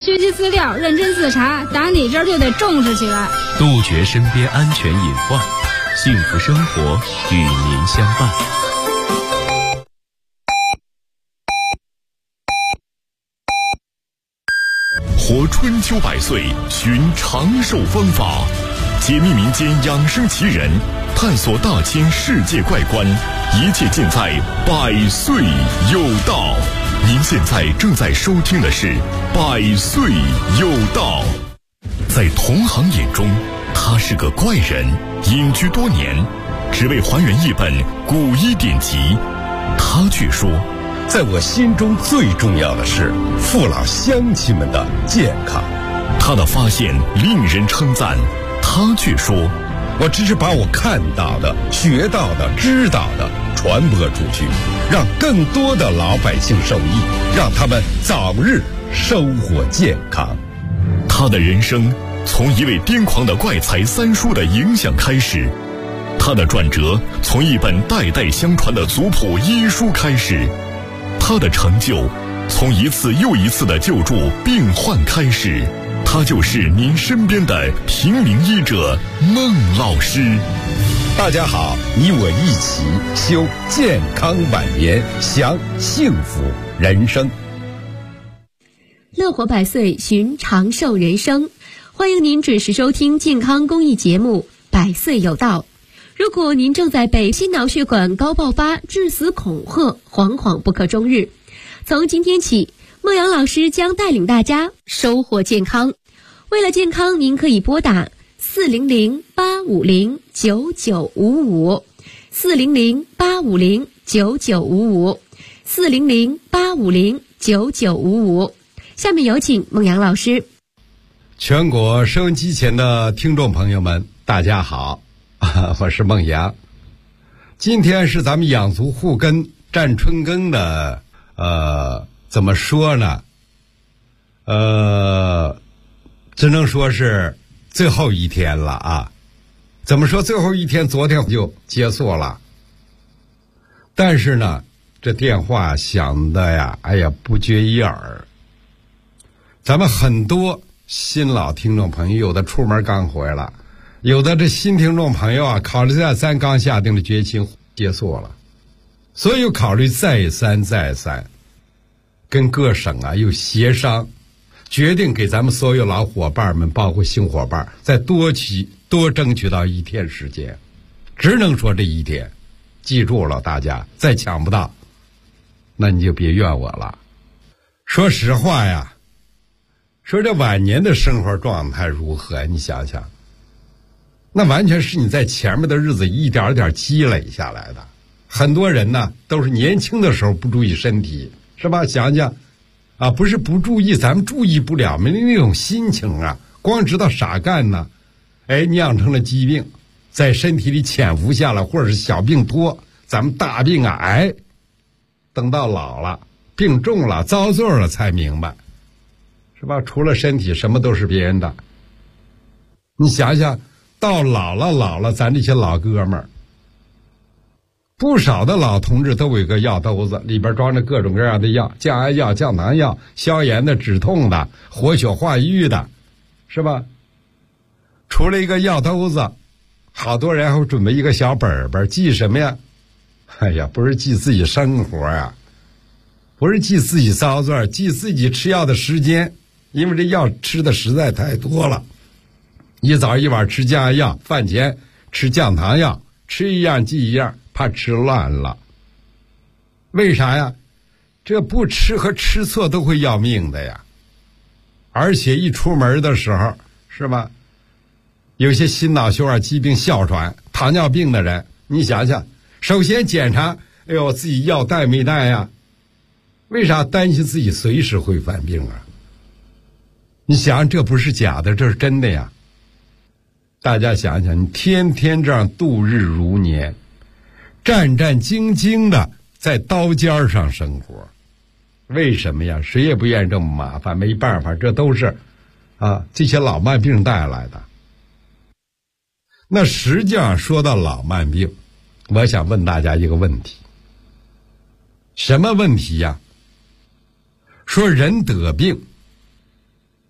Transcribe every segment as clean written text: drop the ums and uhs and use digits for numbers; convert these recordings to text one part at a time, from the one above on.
学习资料，认真自查，打你这儿就得重视起来， 杜绝身边安全隐患，幸福生活与您相伴。 活春秋百岁，寻长寿方法，解密民间养生奇人，探索大千世界怪观，一切尽在百岁有道。您现在正在收听的是百岁有道。在同行眼中，他是个怪人，隐居多年，只为还原一本古医典籍。他却说， 在我心中最重要的是父老乡亲们的健康。 他的发现令人称赞，他却说， 我只是把我看到的、学到的、知道的传播出去，让更多的老百姓受益，让他们早日收获健康。 他的人生从一位癫狂的怪才三叔的影响开始，他的转折从一本代代相传的族谱医书开始，他的成就从一次又一次的救助病患开始。他就是您身边的平民医者孟老师。 大家好，你我一起修健康晚年，享幸福人生。 乐活百岁，寻长寿人生。欢迎您准时收听健康公益节目《百岁有道》。如果您正在被心脑血管高爆发致死恐吓，惶惶不可终日，从今天起，孟阳老师将带领大家收获健康。为了健康，您可以拨打400-850-9955 400-850-9955 400-850-9955。下面有请孟阳老师。 全国收音机前的听众朋友们，大家好，我是孟阳。今天是咱们养足护根站春耕的怎么说呢，只能说是最后一天了啊。怎么说最后一天？昨天就结束了，但是呢，这电话响的呀，哎呀，不绝于耳。咱们很多新老听众朋友，有的出门刚回来，有的这新听众朋友啊，考虑再三刚下定了决心结束了，所以考虑再三，跟各省啊又协商，决定给咱们所有老伙伴们，包括新伙伴，再多争取到一天时间，只能说这一天。记住了，大家再抢不到，那你就别怨我了。说实话呀，说这晚年的生活状态如何，你想想，那完全是你在前面的日子一点点积累下来的。很多人呢都是年轻的时候不注意身体，是吧？想想啊，不是不注意，咱们注意不了，没那种心情啊，光知道傻干呢，哎，酿成了疾病在身体里潜伏下来，或者是小病拖，咱们大病啊，哎，等到老了病重了遭罪了才明白，是吧？除了身体什么都是别人的。你想想到老了，咱这些老哥们儿，不少的老同志都有一个药兜子，里边装着各种各样的药，降压药、降糖药、消炎的、止痛的、活血化瘀的，是吧？除了一个药兜子，好多人还会准备一个小本本，记什么呀？哎呀，不是记自己生活啊，不是记自己遭罪，记自己吃药的时间，因为这药吃的实在太多了。一早一晚吃降压药，饭前吃降糖药，吃一样记一样，怕吃乱了。为啥呀？这不吃和吃错都会要命的呀。而且一出门的时候，是吧？有些心脑血管疾病、哮喘、糖尿病的人，你想想，首先检查，哎呦，自己药带没带呀？为啥？担心自己随时会犯病啊。你想，这不是假的，这是真的呀。大家想想，你天天这样度日如年，战战兢兢的在刀尖上生活，为什么呀？谁也不愿意这么麻烦，没办法，这都是这些老慢病带来的。那实际上说到老慢病，我想问大家一个问题，什么问题呀？说人得病，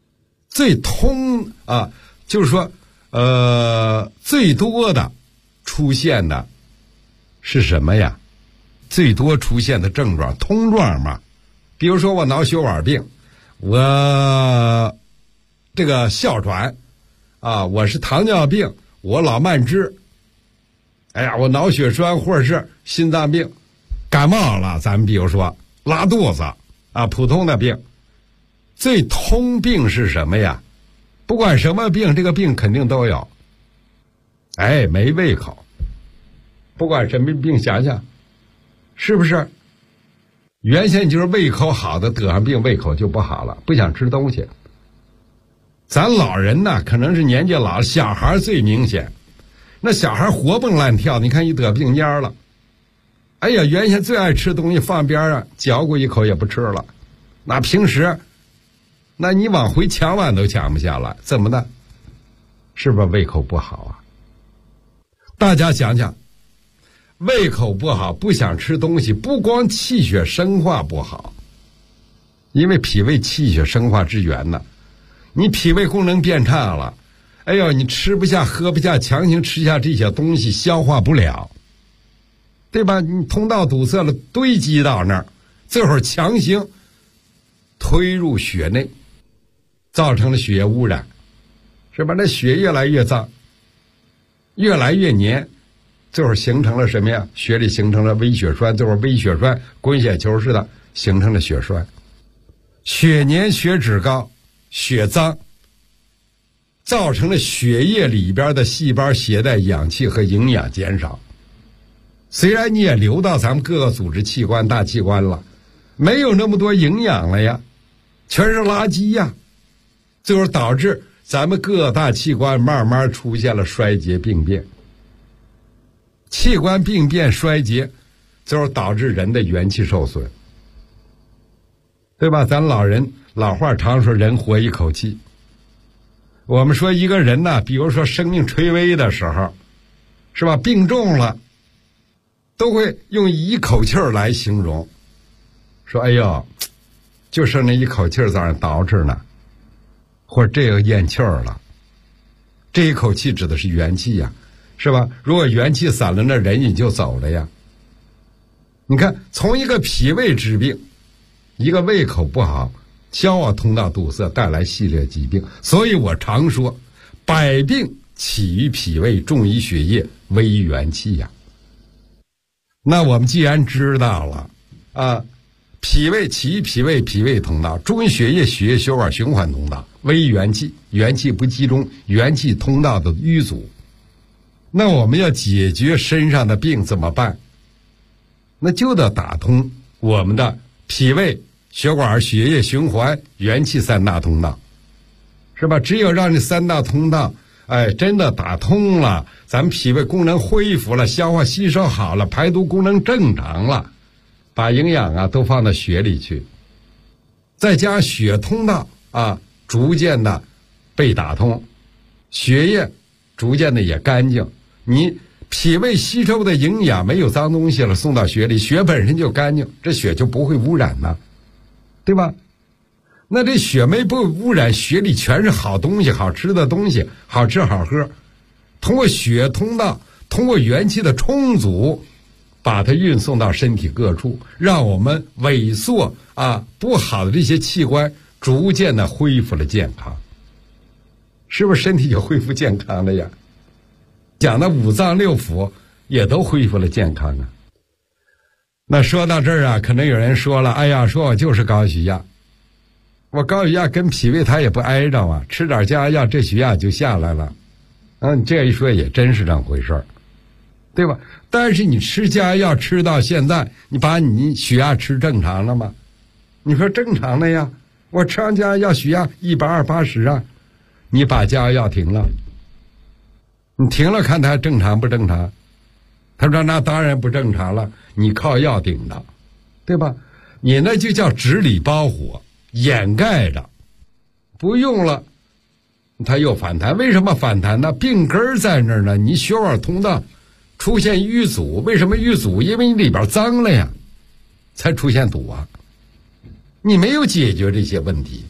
最通啊，就是说最多的出现的是什么呀？最多出现的症状通状嘛，比如说我脑血管病，我这个哮喘啊，我是糖尿病，我老慢支，哎呀，我脑血栓或者是心脏病，感冒了，咱们比如说拉肚子啊，普通的病。最通病是什么呀？不管什么病，这个病肯定都有。哎，没胃口，不管什么病，想想是不是？原先就是胃口好的得上病，胃口就不好了，不想吃东西。咱老人呢，可能是年纪老，小孩最明显。那小孩活蹦乱跳，你看一得病蔫了，哎呀，原先最爱吃东西放边上，嚼过一口也不吃了。那平时，那你往回抢碗都抢不下来，怎么的？是不是胃口不好啊？大家想想，胃口不好，不想吃东西，不光气血生化不好，因为脾胃气血生化之源呢，你脾胃功能变差了，哎呦，你吃不下喝不下，强行吃下这些东西，消化不了，对吧？你通道堵塞了，堆积到那儿，这会儿强行推入血内，造成了血液污染，是吧？那血越来越脏，越来越黏，最后形成了什么呀？血里形成了微血栓，最后微血栓滚雪球似的形成了血栓，血黏血脂高，血脏，造成了血液里边的细胞携带氧气和营养减少。虽然你也流到咱们各个组织器官大器官了，没有那么多营养了呀，全是垃圾呀，最后导致咱们各大器官慢慢出现了衰竭病变，器官病变衰竭，最后导致人的元气受损，对吧？咱老人老话常说人活一口气，我们说一个人呢，比如说生命垂危的时候，是吧？病重了，都会用一口气儿来形容，说哎呦，就剩那一口气儿在那捯饬呢，或者这个咽气儿了，这一口气指的是元气呀，是吧？如果元气散了，那人也就走了呀。你看，从一个脾胃之病，一个胃口不好，消化通道堵塞，带来系列疾病。所以我常说，百病起于脾胃，重于血液，危于元气呀。那我们既然知道了啊，脾胃起于脾胃，脾胃通道重于血液，血液血管循环通道，危于元气，元气不集中，元气通道的淤阻。那我们要解决身上的病怎么办？那就得打通我们的脾胃、血管、血液循环、元气三大通道，是吧？只有让这三大通道真的打通了，咱们脾胃功能恢复了，消化吸收好了，排毒功能正常了，把营养都放到血里去，再加上血通道逐渐的被打通，血液逐渐的也干净，你脾胃吸收的营养没有脏东西了，送到血里，血本身就干净，这血就不会污染了，对吧？那这血没被污染，血里全是好东西，好吃的东西，好吃好喝，通过血通道，通过元气的充足，把它运送到身体各处，让我们萎缩不好的这些器官逐渐的恢复了健康，是不是身体就恢复健康了呀？讲的五脏六腑也都恢复了健康啊。那说到这儿可能有人说了，哎呀，说我就是高血压，我高血压跟脾胃它也不挨着啊，吃点降压药这血压就下来了。这一说也真是这么回事儿，对吧？但是你吃降压药吃到现在，你把你血压吃正常了吗？你说正常了呀，我吃完降压药血压120/80你把降压药停了，你停了看它正常不正常？他说那当然不正常了，你靠药顶的，对吧？你那就叫纸里包火，掩盖着，不用了它又反弹。为什么反弹呢？病根在那儿呢，你血管通道出现淤阻，为什么淤阻？因为你里边脏了呀，才出现堵啊。你没有解决这些问题，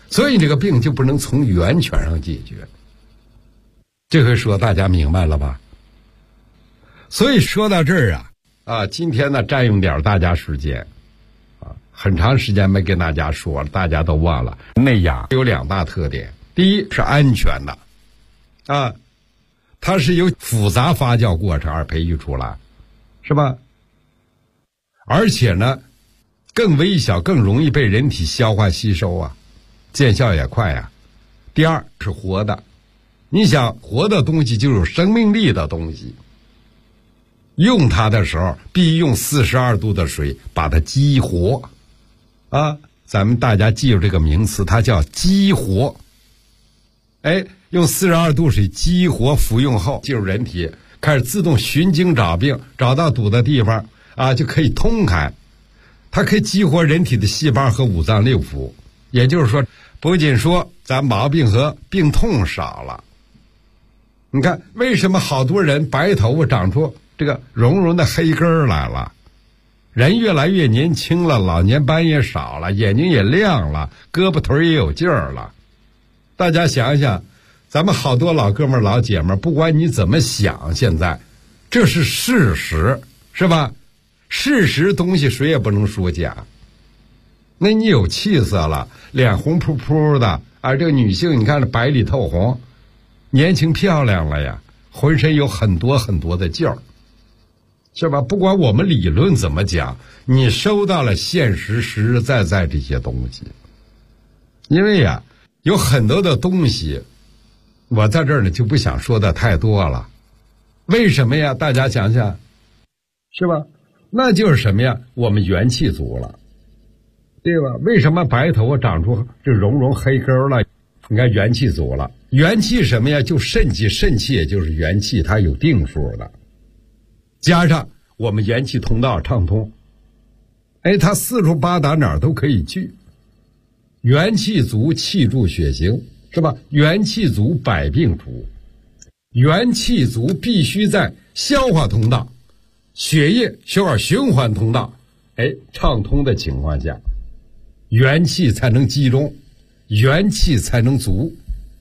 所以这个病就不能从源泉上解决。这回说大家明白了吧？所以说到这儿今天呢占用点大家时间很长时间没跟大家说了，大家都忘了。内养有2大特点，第一是安全的它是由复杂发酵过程而培育出来，是吧？而且呢更微小，更容易被人体消化吸收见效也快第二是活的，你想活的东西就有生命力的东西，用它的时候必须用42度的水把它激活咱们大家记住这个名词，它叫激活。用42度水激活，服用后进入人体，开始自动循经找病，找到堵的地方就可以通开。它可以激活人体的细胞和五脏六腑，也就是说不仅说咱毛病和病痛少了。你看为什么好多人白头发长出这个绒绒的黑根来了，人越来越年轻了，老年斑也少了，眼睛也亮了，胳膊腿也有劲儿了。大家想想，咱们好多老哥们老姐们，不管你怎么想，现在这是事实，是吧？事实东西谁也不能说假。那你有气色了，脸红扑扑的这个女性你看白里透红，年轻漂亮了呀，浑身有很多很多的劲儿，是吧？不管我们理论怎么讲，你收到了现实实实在在这些东西。因为有很多的东西我在这儿呢就不想说的太多了。为什么呀？大家想想，是吧？那就是什么呀？我们元气足了，对吧？为什么白头发长出这绒绒黑根了？你看元气足了。元气什么呀？就肾气，肾气也就是元气，它有定数的。加上我们元气通道畅通，它四处八达哪儿都可以去。元气足，气助血行，是吧？元气足，百病除。元气足必须在消化通道、血液血管循环通道畅通的情况下，元气才能集中，元气才能足。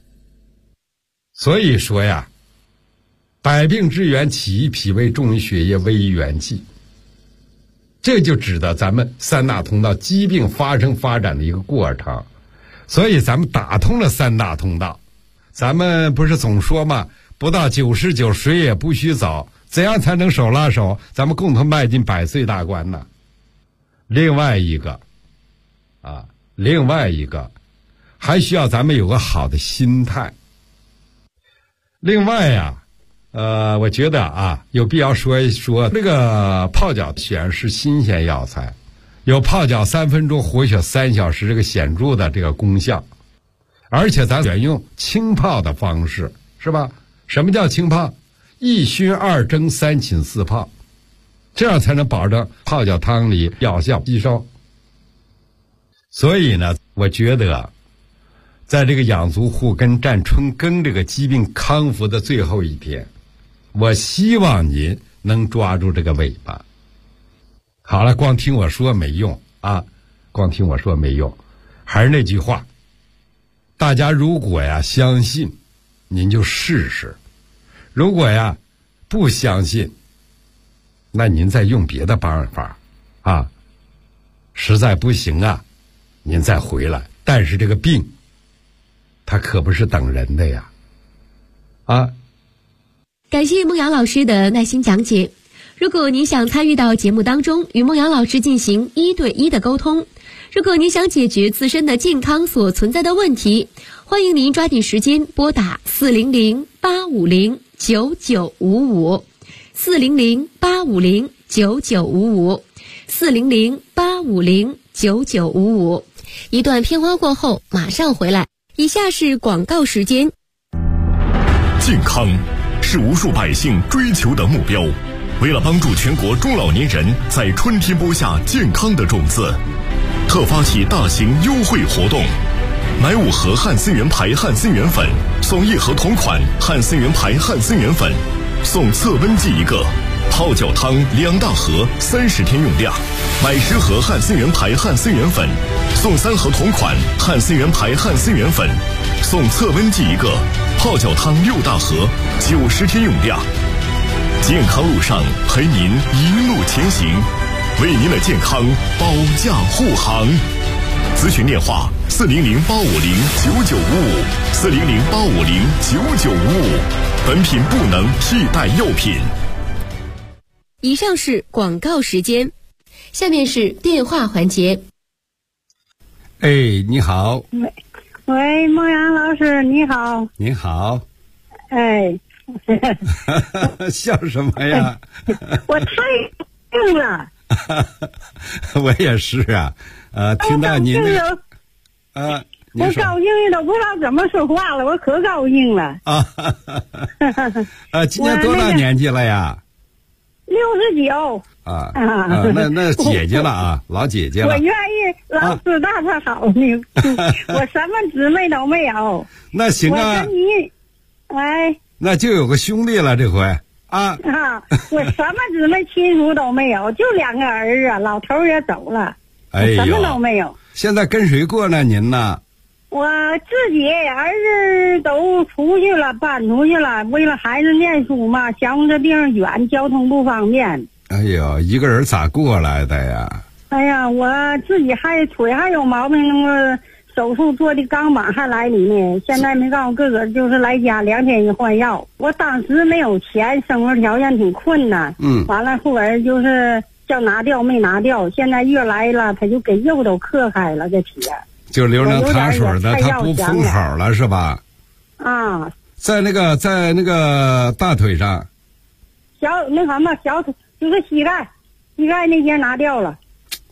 所以说百病之源起于脾胃，重于血液，危于元气。这就指的咱们3大通道疾病发生发展的一个过程。所以咱们打通了3大通道，咱们不是总说吗？不到99谁也不许走，怎样才能手拉手，咱们共同迈进100岁大关呢？另外一个还需要咱们有个好的心态。另外我觉得有必要说一说这个泡脚显然是新鲜药材，有泡脚3分钟活血3小时这个显著的这个功效。而且咱选用清泡的方式，是吧？什么叫清泡？1熏2蒸3浸4泡，这样才能保证泡脚汤里药效吸收。所以呢，我觉得在这个养足护根占春耕这个疾病康复的最后一天，我希望您能抓住这个尾巴。好了，光听我说没用光听我说没用。还是那句话，大家如果相信，您就试试；如果不相信，那您再用别的办法实在不行您再回来。但是这个病它可不是等人的呀感谢孟瑶老师的耐心讲解。如果您想参与到节目当中，与孟瑶老师进行1对1的沟通，如果您想解决自身的健康所存在的问题，欢迎您抓紧时间拨打400-850-9955 400-850-9955 400-850-9955。一段片花过后马上回来，以下是广告时间。 健康是无数百姓追求的目标，为了帮助全国中老年人在春天播下健康的种子，特发起大型优惠活动，买5盒汉森源牌汉森源粉，送1盒同款汉森源牌汉森源粉，送测温计1个， 泡脚汤2大盒，30天用量。买10盒汉森源牌汉森源粉，送3盒同款汉森源牌汉森源粉，送测温计1个。泡脚汤6大盒，90天用量。健康路上陪您一路前行，为您的健康保驾护航。咨询电话400-850-9955，400-850-9955。本品不能替代药品。 以上是广告时间，下面是电话环节。 哎，你好。 喂，孟阳老师，你好。 你好。 哎， 笑什么呀？ 我太硬了。 我也是啊，听到您的， 我高兴的都不知道怎么说话了，我可高兴了。 今年多大年纪了呀 ？69。 那姐姐了啊，老姐姐了。 我愿意老师大他好呢，我什么姊妹都没有。 那行啊。 我跟你， 那就有个兄弟了这回啊。 我什么姊妹亲属都没有，就2个儿子，老头也走了，什么都没有。 现在跟谁过呢？您呢？ 我自己儿子都出去了，搬出去了，为了孩子念书嘛，乡这地方远，交通不方便。 哎呦，一个人咋过来的呀？ 哎呀，我自己腿还有毛病，那个手术做的钢板还来里呢，现在没告诉个就是来家2天一换药。我当时没有钱，生活条件挺困难。完了后边就是叫拿掉没拿掉，现在月来了，他就给肉都磕开了，这铁就留成糖水的，他不封好了是吧？在那个大腿上， 小腿就是膝盖那些拿掉了。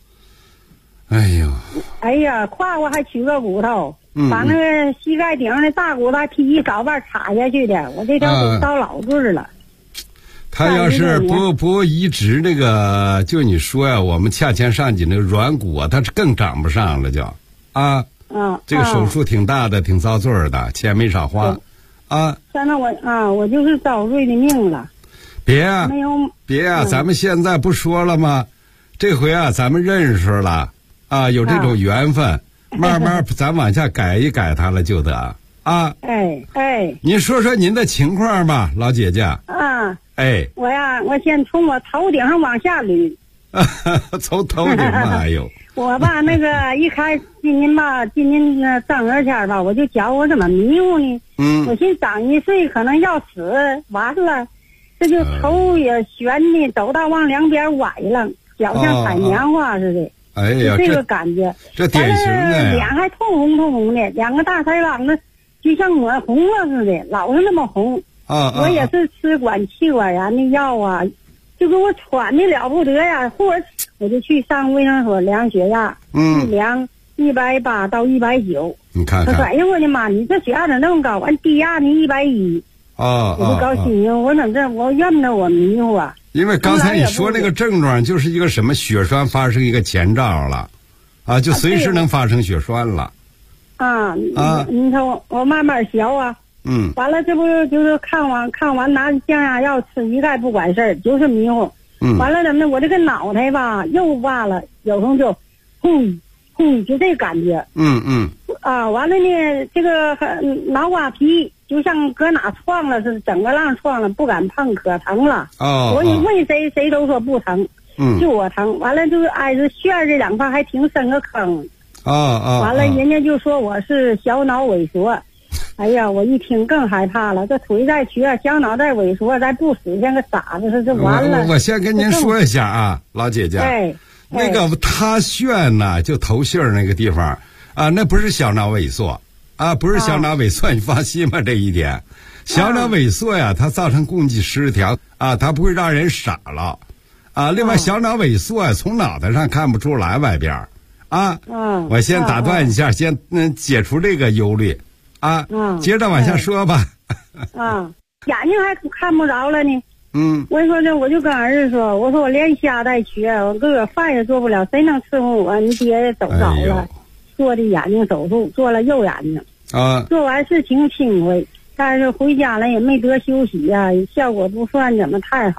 哎呀，胯我还取个骨头，把那个膝盖顶上的大骨头还劈一少半插下去的，我这条腿到老岁了。 他要是不移植那个，就你说呀，我们髂前上棘那个软骨啊，它是更长不上了，就这个手术挺大的，挺遭罪的，钱没少花现在我就是遭罪的命了。 别啊，咱们现在不说了吗？这回咱们认识了有这种缘分，慢慢咱往下改一改它了就得您说说您的情况吧，老姐姐。 我先从我头顶上往下捋。 从头顶嘛， 我吧那个一开始今年那正月前吧，我就觉我怎么迷糊呢？我寻长1岁可能要死，完了，这就头也悬的，走道往2边歪了，脚像采棉花似的。就这个感觉。 这典型的。 脸还通红的，2个大腮帮子就像抹红了似的，老是那么红。我也是吃气管炎的药啊，就给我喘的了不得呀，我就去上卫生所量血压，量180到190。 你看看， 哎呀我的妈，你这血压咋那么高？完低压呢110。我就高兴，我怎这我怨得我迷糊啊。 因为刚才你说那个症状就是一个什么血栓发生一个前兆了，就随时能发生血栓了。 你说我慢慢学啊。完了这不就是看完拿降压药吃一概不管事儿，就是迷糊。完了怎么的，我这个脑袋吧又挖了，有时候就轰就这感觉。完了呢，这个脑瓜皮就像搁哪撞了似的，整个浪撞了，不敢碰，可疼了。我一问谁都说不疼，就我疼。完了就是挨着旋这2块还挺深个坑。完了人家就说我是小脑萎缩。哎呀，我一听更害怕了，这腿再瘸，小脑再萎缩，再不死像个傻子似的，完了。 我先跟您说一下老姐姐。那个他旋呢，就头杏那个地方那不是小脑萎缩不是小脑萎缩，你放心吧这一点。小脑萎缩呀，它造成供给失调它不会让人傻了另外小脑萎缩从脑袋上看不出来外边我先打断一下，先解除这个忧虑接着往下说吧。 眼睛还看不着了呢。我说这我就跟儿子说，我说我连瞎带瘸，我哥哥饭也做不了，谁能伺候我？你爹也走早了，做的眼睛手术，做了右眼睛做完是挺轻微，但是回家了也没得休息呀，效果不算怎么太好。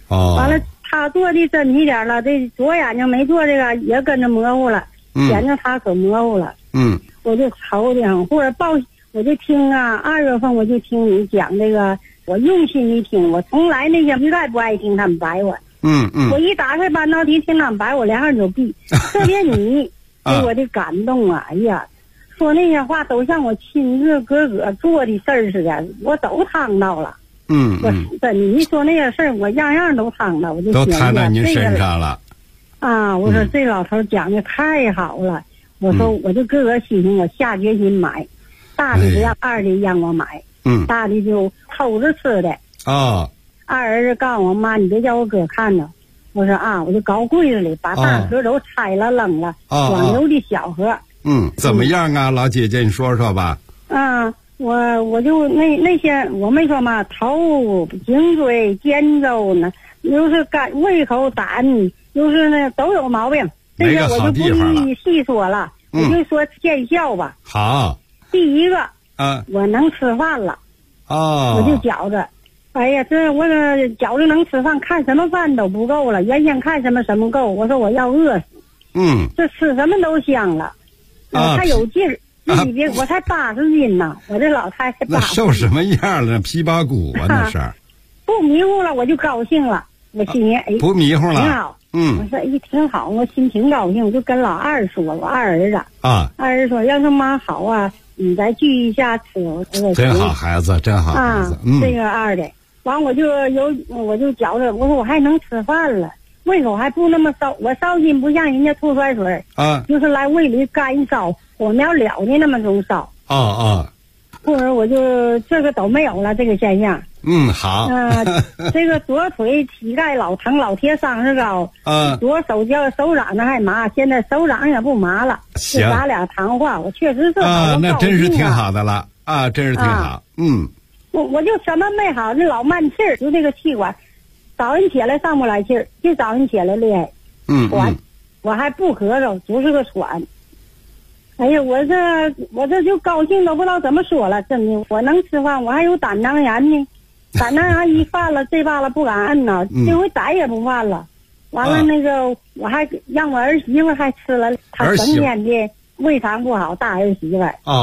完了他做的真一点了，这左眼睛没做这个也跟着模糊了，眼睛他可模糊了。我就愁的，或者我就听啊，2月份我就听你讲这个，我用心的听，我从来那些一概不爱听他们白我。我一打开半导体听他们白我两耳就闭，特别你给我的感动啊！哎呀，说那些话都像我亲自个做的事儿似的，我都趟到了。我真你一说那些事儿，我样样都趟到，我就都摊到您身上了。 我说这老头讲的太好了，我说我就个心情，我下决心买，大的不让，二的让我买，大的就偷着吃的。二儿子告诉我妈，你别叫我哥看着。我说我就搞柜子里，把大盒都拆了扔了，光留的小盒。 怎么样啊，老姐姐，你说说吧。 我就那些我没说嘛，头、颈椎、肩周呢，又是胃口胆，又是那都有毛病。这些我就不一一细说了，我就说见效吧。 好。 第一个我能吃饭了。我就觉着，哎呀，这我这觉着能吃饭，看什么饭都不够了。原先看什么够，我说我要饿死。这吃什么都香了，还有劲儿。我才80斤呢，我这老太太那瘦什么样了？皮包骨啊，那是。 不迷糊了，我就高兴了。我心里不迷糊了， 挺好。我说挺好，我心挺高兴，我就跟老二说，我二儿子二儿子说，要是妈好啊，你再聚一下吃。 真好孩子，真好孩子。 这个二的，完我就觉着，我说我还能吃饭了，胃口还不那么烧，我烧心不像人家吐酸水就是来胃里干烧。火苗燎的那么种烧或者我就这个都没有了这个现象。 好。 这个左腿膝盖老疼，老贴伤高。左手手掌那还麻，现在手掌也不麻了。 行， 咱俩谈话，我确实是那真是挺好的了真是挺好。 我就什么没好，那老慢气儿，就那个气管，早上起来上不来气儿，就早上起来厉害。喘，我还不咳嗽，就是个喘。哎呀，我这就高兴都不知道怎么说了，真的，我能吃饭，我还有胆囊炎呢，胆囊炎一犯了，这罢了不敢摁呢，这回再也不犯了。完了那个，我还让我儿媳妇还吃了，她整天的胃肠不好，大儿媳妇。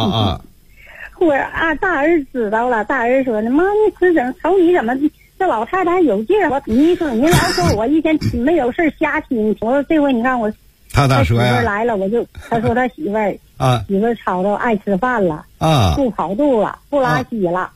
大儿子知道了，大儿子说呢，妈，你吃瞅你怎么这老太太还有劲儿？你说你老说我一天没有事瞎听，我说这回你看我。 他咋说呀？ 媳妇来了，他说他媳妇儿媳妇儿吵着爱吃饭了不跑肚了，不拉稀了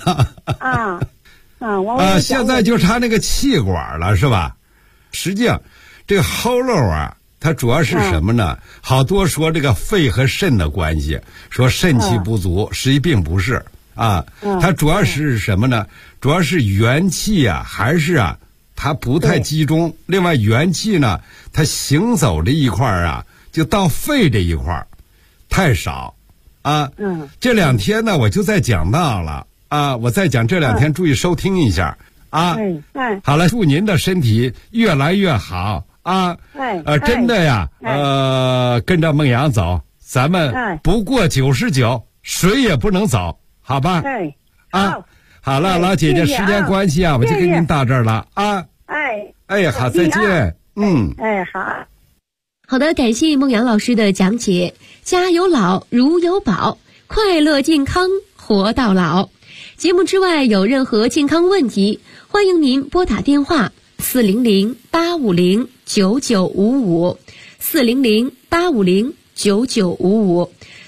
现在就差那个气管了，是吧？实际上，这个喉咙它主要是什么呢？好多说这个肺和肾的关系，说肾气不足，实际并不是它主要是什么呢？主要是元气还是它不太集中。另外元气呢，它行走这一块就到肺这一块太少这2天呢我就在讲到了我在讲这2天注意收听一下好了，祝您的身体越来越好真的呀跟着孟阳走，咱们不过99谁也不能走，好吧好了，老姐姐，时间关系我就跟您到这儿了好，再见。 好的，感谢孟阳老师的讲解。家有老，如有宝，快乐健康活到老。节目之外有任何健康问题，欢迎您拨打电话400-850-9955 400-850-9955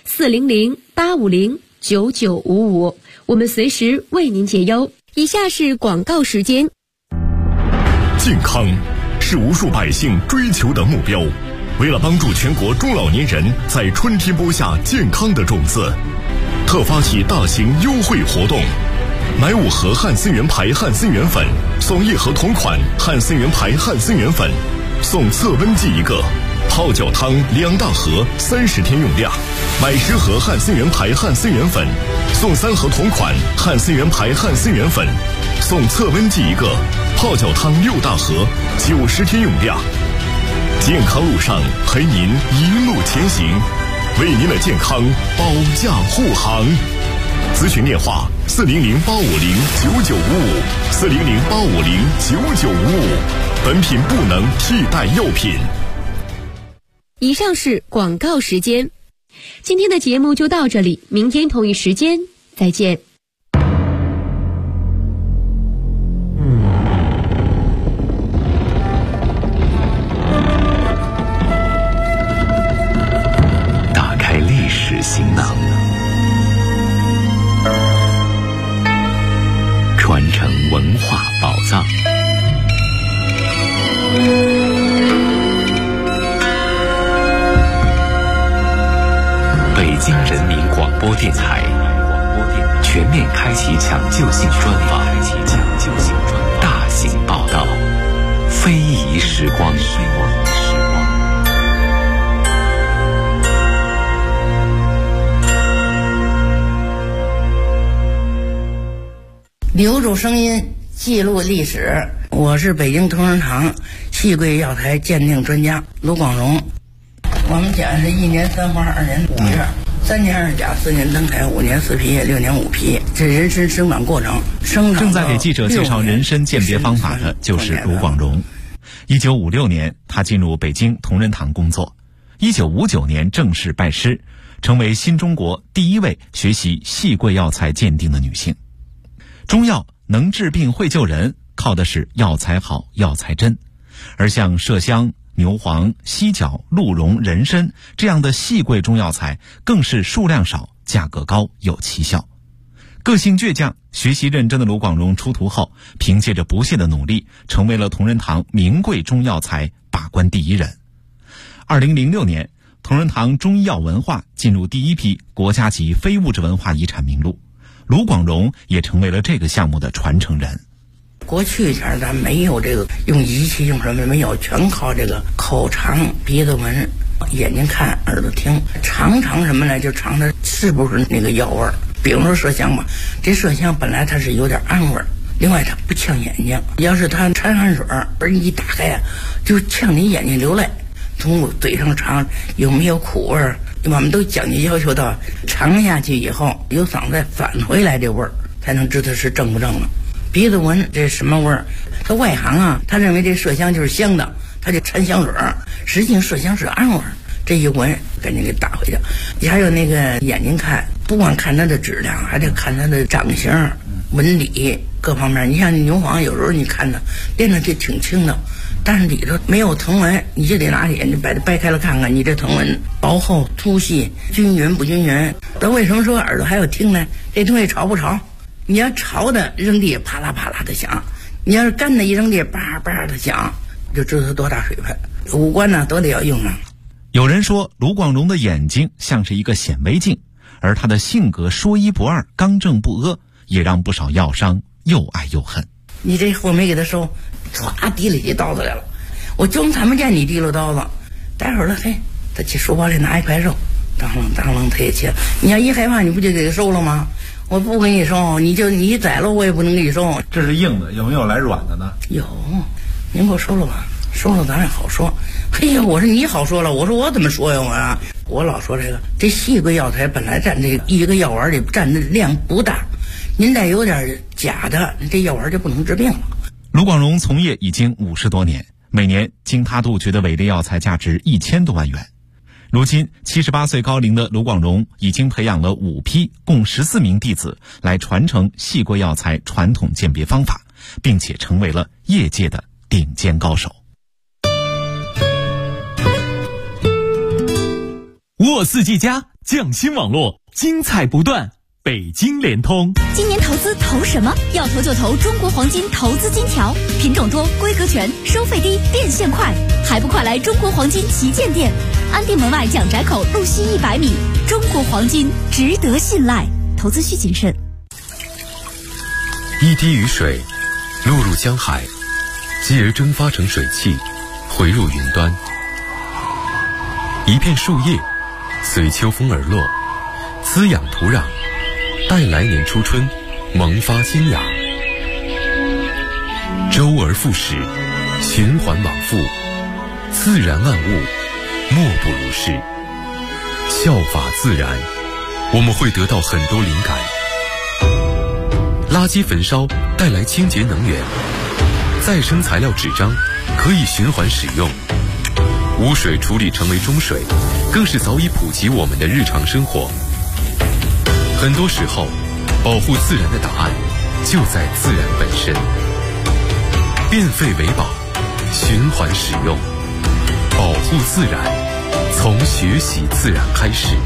400-850-9955，我们随时为您解忧。以下是广告时间。 健康是无数百姓追求的目标，为了帮助全国中老年人在春天播下健康的种子，特发起大型优惠活动，买5盒汉森源牌汉森源粉送1盒同款汉森源牌汉森源粉，送测温计1个，泡脚汤2大盒30天用量，买10盒汉森源牌汉森源粉送3盒同款汉森源牌汉森源粉，送测温计1个，泡脚汤6大盒90天用量。健康路上陪您一路前行，为您的健康保驾护航。咨询电话 ，400-850-9955，400-850-9955，本品不能替代药品。 以上是广告时间，今天的节目就到这里，明天同一时间再见。 打开历史行囊，传承文化宝藏。北京人民广播电台全面开启抢救性专访，大型报道，非遗时光。 留住声音，记录历史。我是北京同仁堂细桂药材鉴定专家卢广荣。我们讲是1年3花2年5月，3年2甲4年登凯5年4皮6年5皮，这人参生长过程。 正在给记者介绍人参鉴别方法的就是卢广荣。1956年，他进入北京同仁堂工作。1959年正式拜师，成为新中国第一位学习细桂药材鉴定的女性。中药能治病会救人，靠的是药材好、药材真。而像麝香、牛黄、犀角、鹿茸、人参这样的细桂中药材，更是数量少、价格高、有奇效。个性倔强、学习认真的卢广荣出徒后，凭借着不懈的努力，成为了同仁堂名贵中药材把关第一人。2006年，同仁堂中医药文化进入第一批国家级非物质文化遗产名录，卢广荣也成为了这个项目的传承人。 过去前咱没有这个用仪器用什么没有，全靠这个口尝、鼻子闻、眼睛看、耳朵听，尝什么呢？就尝它是不是那个药味儿。比如说麝香吧，这麝香本来它是有点暗味儿，另外它不呛眼睛，要是它掺汗水而你一打开啊，就呛你眼睛流泪。从嘴上尝有没有苦味儿，我们都讲究要求到尝下去以后由嗓子返回来这味儿，才能知道是正不正了。鼻子闻这什么味儿？他外行啊，他认为这麝香就是香的，他就掺香水儿，实际上麝香是暗味儿。这一闻赶紧给打回去。你还有那个眼睛看，不光看它的质量，还得看它的长相、纹理各方面。你像牛黄，有时候你看它练的就挺轻的，但是里头没有藤纹，你就得拿眼睛把它掰开了看看，你这藤纹薄厚、粗细、均匀不均匀。那为什么说耳朵还有听呢？这东西潮不潮？你要潮的扔地啪啦啪啦的响，你要是干的一扔地叭叭的响，就知道它多大水分。五官呢都得要用啊。 有人说卢广荣的眼睛像是一个显微镜，而他的性格说一不二、刚正不阿，也让不少药商又爱又恨。 你这货没给他收，唰提了起刀子来了，我就他们见你提溜刀子，待会儿了，嘿，他去书包里拿一块肉，当啷他也切。你要一害怕，你不就给他收了吗？我不给你收，你宰了我也不能给你收。 这是硬的，有没有来软的呢？ 有，您给我收了吧，收了咱也好说。嘿呀，我说你好说了，我说我怎么说呀？我老说这细桂药材本来占这一个药丸里占的量不大，您再有点假的，这药丸就不能治病了。 卢广荣从业已经50多年，每年经他杜绝的伪劣药材价值1000多万元。如今78岁高龄的卢广荣已经培养了5批共14名弟子来传承细桂药材传统鉴别方法，并且成为了业界的顶尖高手。 沃四季家匠心网络，精彩不断。北京联通， 今年投资投什么？要投就投中国黄金投资金条，品种多，规格全，收费低，变现快，还不快来中国黄金旗舰店，安定门外蒋宅口路西100米。中国黄金值得信赖，投资需谨慎。 一滴雨水落入江海，继而蒸发成水汽，回入云端。一片树叶随秋风而落，滋养土壤，待来年初春萌发新芽。周而复始，循环往复，自然万物莫不如是。效法自然，我们会得到很多灵感。 垃圾焚烧带来清洁能源，再生材料纸张可以循环使用，污水处理成为中水，更是早已普及我们的日常生活。很多时候，保护自然的答案就在自然本身。变废为宝，循环使用，保护自然，从学习自然开始。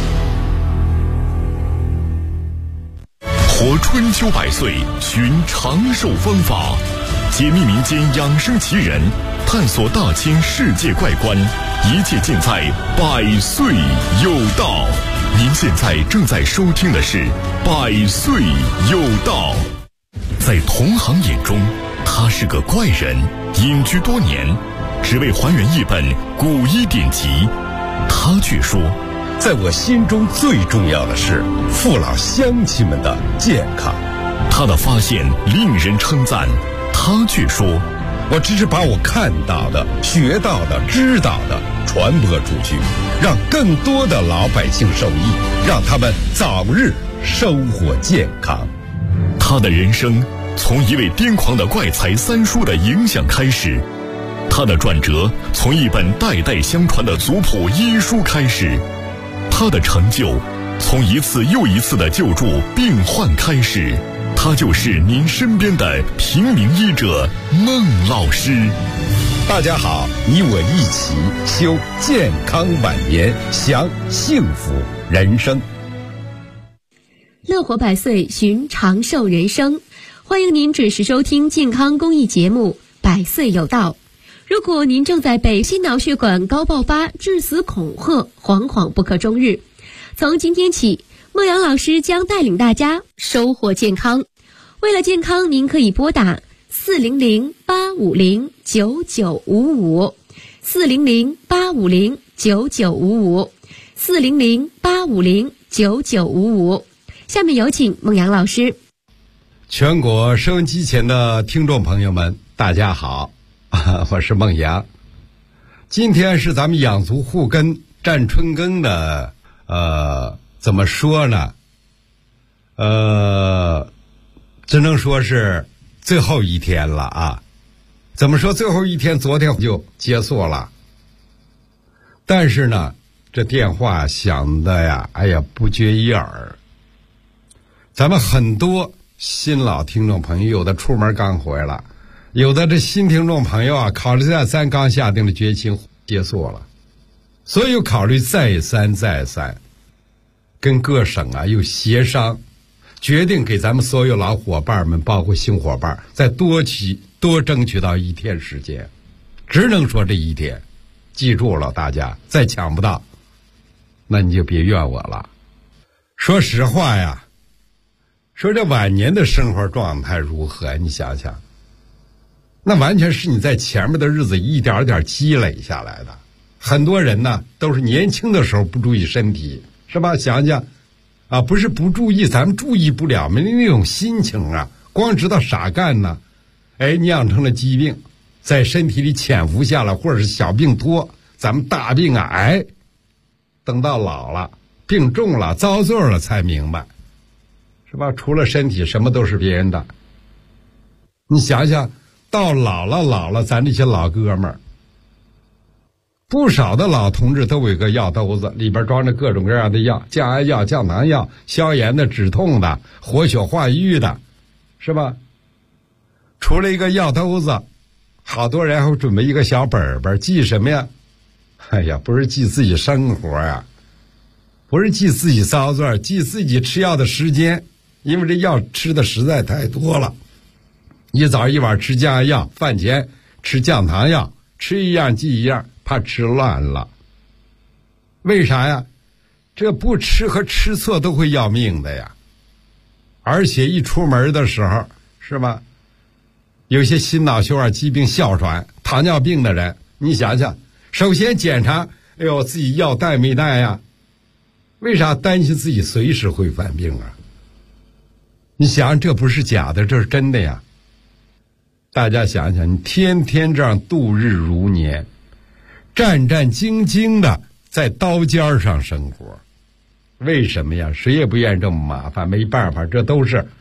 活春秋百岁，寻长寿方法，解密民间养生奇人，探索大千世界怪观，一切尽在百岁有道。您现在正在收听的是百岁有道。在同行眼中，他是个怪人，隐居多年，只为还原一本古医典籍。他却说， 在我心中最重要的是父老乡亲们的健康。 他的发现令人称赞，他却说， 我只是把我看到的、学到的、知道的传播出去，让更多的老百姓受益，让他们早日收获健康。 他的人生从一位癫狂的怪才三叔的影响开始，他的转折从一本代代相传的族谱医书开始，他的成就从一次又一次的救助病患开始。他就是您身边的平民医者孟老师。 大家好，你我一起修健康晚年，享幸福人生。 乐活百岁，寻长寿人生。欢迎您准时收听健康公益节目《百岁有道》。如果您正在被心脑血管高爆发、致死恐吓，惶惶不可终日，从今天起，孟阳老师将带领大家收获健康。为了健康，您可以拨打400-850-9955 400-850-9955 400-850-9955。下面有请孟阳老师。 全国收音机前的听众朋友们，大家好，我是孟阳。今天是咱们养足护根站春耕的怎么说呢，只能说是最后一天了啊。怎么说最后一天？昨天就结束了，但是呢，这电话响的呀，哎呀，不绝于耳。咱们很多新老听众朋友，有的出门刚回来，有的这新听众朋友啊，考虑再三刚下定了决心结束了，所以又考虑再三，跟各省啊又协商，决定给咱们所有老伙伴们，包括新伙伴，再多争取到一天时间，只能说这一天。记住了，大家再抢不到，那你就别怨我了。说实话呀，说这晚年的生活状态如何？你想想，那完全是你在前面的日子一点点积累下来的。很多人呢，都是年轻的时候不注意身体，是吧？想想啊，不是不注意，咱们注意不了，没那种心情啊，光知道傻干呢，酿成了疾病，在身体里潜伏下来，或者是小病多，咱们大病啊，等到老了，病重了，遭罪了才明白，是吧？除了身体，什么都是别人的。你想想，到老了，咱这些老哥们儿，不少的老同志都有个药兜子，里边装着各种各样的药，降压药、降糖药、消炎的、止痛的、活血化瘀的，是吧？除了一个药兜子，好多人还会准备一个小本本，记什么呀？哎呀，不是记自己生活呀，不是记自己遭罪，记自己吃药的时间，因为这药吃的实在太多了。一早一晚吃降压药，饭前吃降糖药，吃一样记一样，怕吃乱了。为啥呀？这不吃和吃错都会要命的呀。而且一出门的时候，是吧？有些心脑血管疾病、哮喘、糖尿病的人，你想想，首先检查，自己药带没带呀？为啥？担心自己随时会犯病啊。你想，这不是假的，这是真的呀。大家想想，你天天这样度日如年，战战兢兢的在刀尖上生活，为什么呀？谁也不愿意这么麻烦，没办法，这都是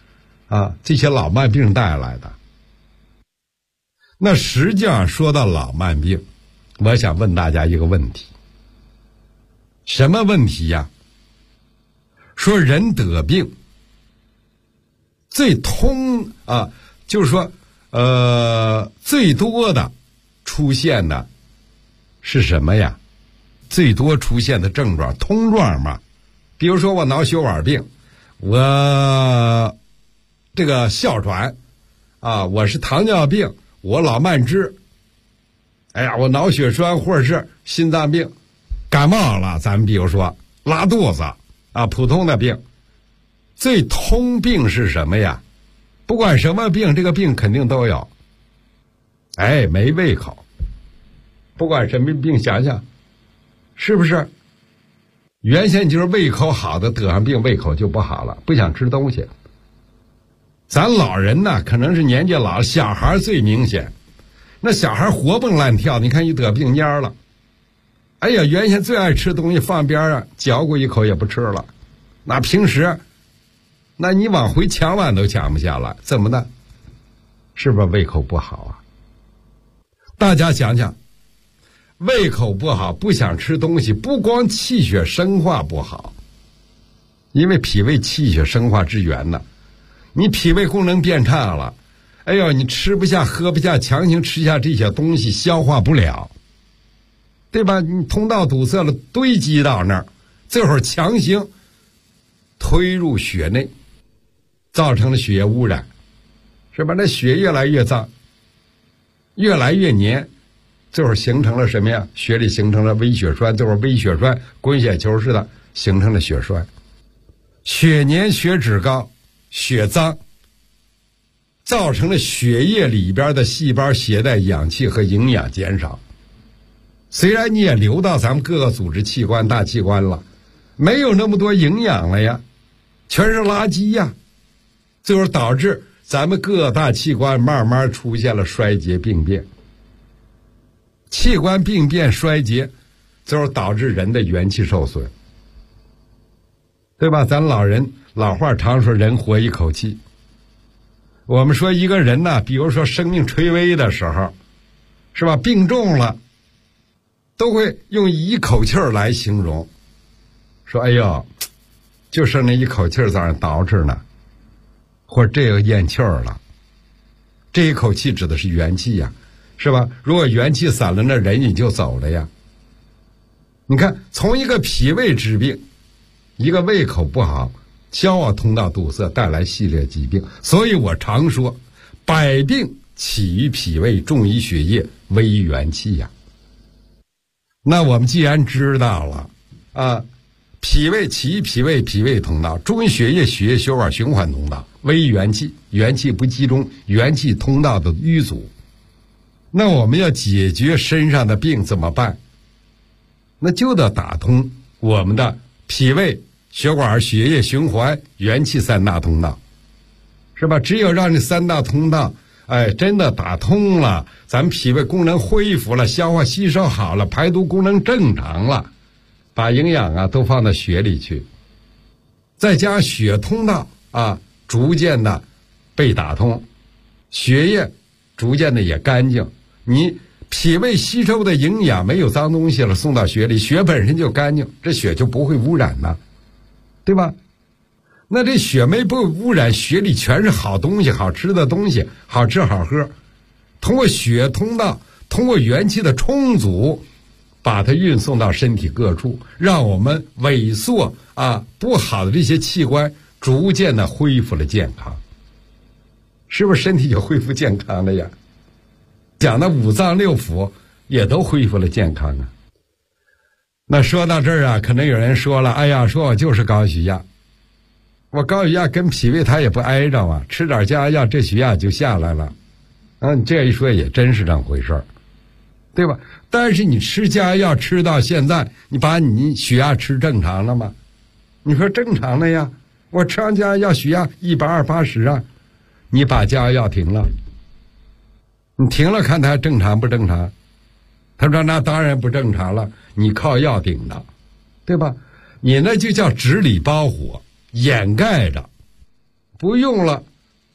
这些老慢病带来的。那实际上说到老慢病，我想问大家一个问题，什么问题呀？说人得病最就是说最多的出现的是什么呀？最多出现的症状通状嘛，比如说我脑血管病，我这个哮喘我是糖尿病，我老慢支，我脑血栓或者是心脏病，感冒了，咱们比如说拉肚子普通的病。最通病是什么呀？不管什么病，这个病肯定都有。没胃口。不管什么病，想想是不是？原先就是胃口好的得上病，胃口就不好了，不想吃东西。咱老人呢，可能是年纪老了，小孩最明显。那小孩活蹦乱跳，你看一得病蔫了，原先最爱吃东西放边上，嚼过一口也不吃了。那平时，那你往回抢碗都抢不下来，怎么的？是不是胃口不好啊？大家想想，胃口不好，不想吃东西，不光气血生化不好，因为脾胃气血生化之源呢，你脾胃功能变差了，你吃不下喝不下，强行吃下这些东西，消化不了，对吧？你通道堵塞了，堆积到那儿，这会儿强行推入血内，造成了血液污染，是吧？那血越来越脏，越来越黏，这会儿形成了什么呀？血里形成了微血栓，这会儿微血栓滚雪球似的形成了血栓，血黏血脂高，血脏，造成了血液里边的细胞携带氧气和营养减少。虽然你也流到咱们各个组织器官大器官了，没有那么多营养了呀，全是垃圾呀，最后导致咱们各大器官慢慢出现了衰竭病变，器官病变衰竭，最后导致人的元气受损，对吧？咱老话常说人活一口气，我们说一个人呢，比如说生命垂危的时候，是吧？病重了，都会用一口气儿来形容，说就剩那一口气儿在那倒饬呢，或者这个咽气儿了，这一口气指的是元气呀，是吧？如果元气散了，那人也就走了呀。你看，从一个脾胃之病，一个胃口不好，消化通道堵塞，带来系列疾病。所以我常说，百病起于脾胃，重于血液，危于元气呀。那我们既然知道了脾胃起于脾胃，脾胃通道，重于血液，血液血管循环通道，危于元气，元气不集中，元气通道的淤阻。那我们要解决身上的病怎么办？那就得打通我们的脾胃、血管、血液循环、元气三大通道，是吧？只有让这三大通道真的打通了，咱们脾胃功能恢复了，消化吸收好了，排毒功能正常了，把营养都放到血里去，再加上血通道逐渐的被打通，血液逐渐的也干净，你脾胃吸收的营养没有脏东西了，送到血里，血本身就干净，这血就不会污染了，对吧？那这血没被污染，血里全是好东西，好吃的东西，好吃好喝，通过血通道，通过元气的充足，把它运送到身体各处，让我们萎缩不好的这些器官逐渐的恢复了健康，是不是身体就恢复健康了呀？讲的五脏六腑也都恢复了健康啊。那说到这儿可能有人说了，说我就是高血压，我高血压跟脾胃它也不挨着吃点降压药这血压就下来了。你这一说也真是这么回事儿，对吧？但是你吃降压药吃到现在，你把你血压吃正常了吗？你说正常了呀，我吃完降压药血压120/80你把降压药停了，你停了看它正常不正常？他说那当然不正常了，你靠药顶的，对吧？你那就叫纸里包火，掩盖着，不用了，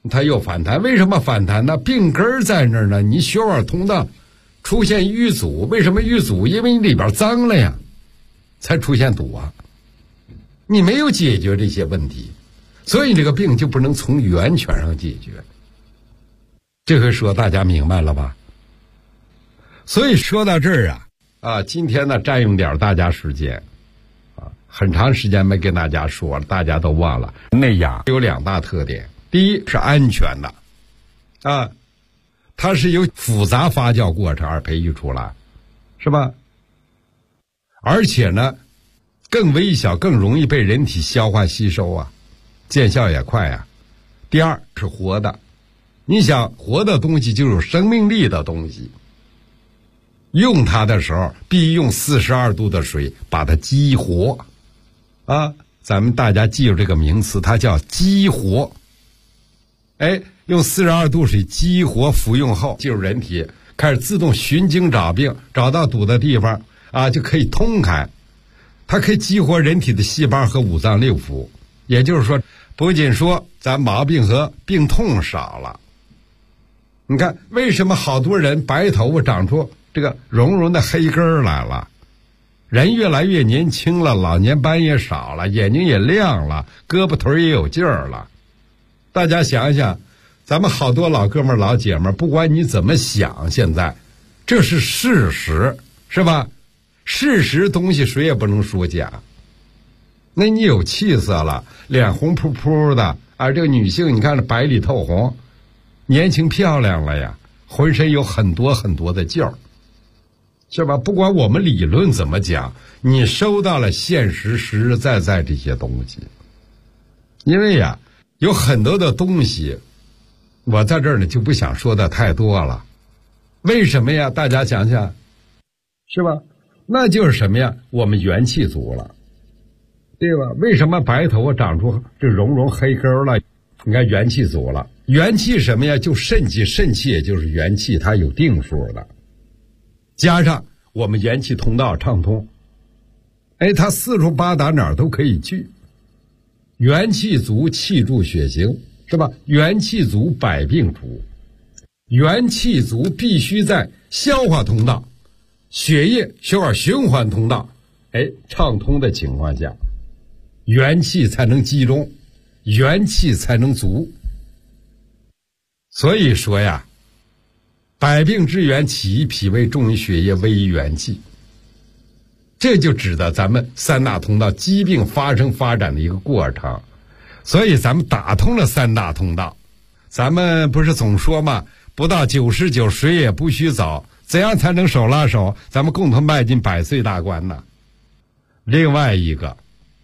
它又反弹。为什么反弹呢？病根在那儿呢，你血管通道出现淤阻。为什么淤阻？因为你里边脏了呀，才出现堵啊。你没有解决这些问题，所以这个病就不能从源泉上解决。这回说大家明白了吧？所以说到这儿啊，今天呢占用点大家时间啊，很长时间没跟大家说了，大家都忘了。内养有2大特点，第一是安全的啊，它是由复杂发酵过程而培育出来，是吧？而且呢更微小，更容易被人体消化吸收啊，见效也快啊。第二是活的，你想活的东西就是有生命力的东西，用它的时候必须用42度的水把它激活啊，咱们大家记住这个名词，它叫激活。用42度水激活，服用后进入人体，开始自动循经找病，找到堵的地方啊，就可以通开。它可以激活人体的细胞和五脏六腑，也就是说，不仅说咱毛病和病痛少了。你看，为什么好多人白头发长出这个绒绒的黑根来了？人越来越年轻了，老年斑也少了，眼睛也亮了，胳膊腿也有劲儿了。大家想一想，咱们好多老哥们儿老姐们儿，不管你怎么想，现在这是事实，是吧？事实东西谁也不能说假。那你有气色了，脸红扑扑的啊，这个女性你看这白里透红，年轻漂亮了呀，浑身有很多很多的劲儿，是吧？不管我们理论怎么讲，你收到了现实实实在在这些东西。因为呀有很多的东西我在这儿呢就不想说的太多了。为什么呀？大家想想，是吧？那就是什么呀？我们元气足了，对吧？为什么白头发长出这绒绒黑根了？你看元气足了。元气什么呀？就肾气，肾气也就是元气，它有定数的。加上我们元气通道畅通，它四处八达哪儿都可以去。元气足，气助血行，是吧？元气足，百病除。元气足必须在消化通道、血液血管循环通道畅通的情况下，元气才能集中，元气才能足。所以说呀，百病之源起于脾胃，重于血液，危于元气。这就指的咱们3大通道疾病发生发展的一个过程。所以咱们打通了3大通道，咱们不是总说吗？不到99谁也不许走，怎样才能手拉手，咱们共同迈进100岁大关呢？另外一个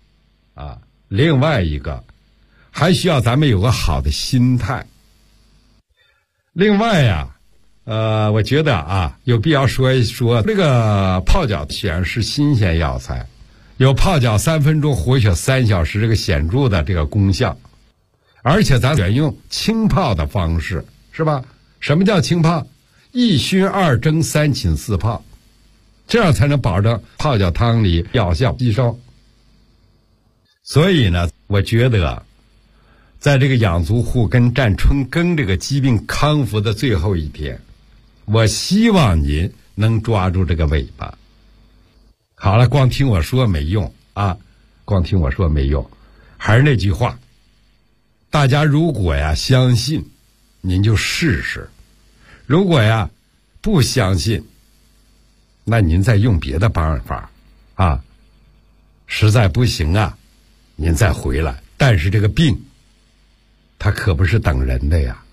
还需要咱们有个好的心态。另外呀我觉得有必要说一说这个泡脚显然是新鲜药材，有泡脚3分钟活血3小时这个显著的这个功效。而且咱选用清泡的方式，是吧？什么叫清泡？1熏2蒸3浸4泡，这样才能保证泡脚汤里药效吸收。所以呢，我觉得在这个养足护根占春耕这个疾病康复的最后一天，我希望您能抓住这个尾巴。好了，光听我说没用光听我说没用。还是那句话，大家如果相信，您就试试；如果不相信，那您再用别的办法实在不行您再回来。但是这个病它可不是等人的呀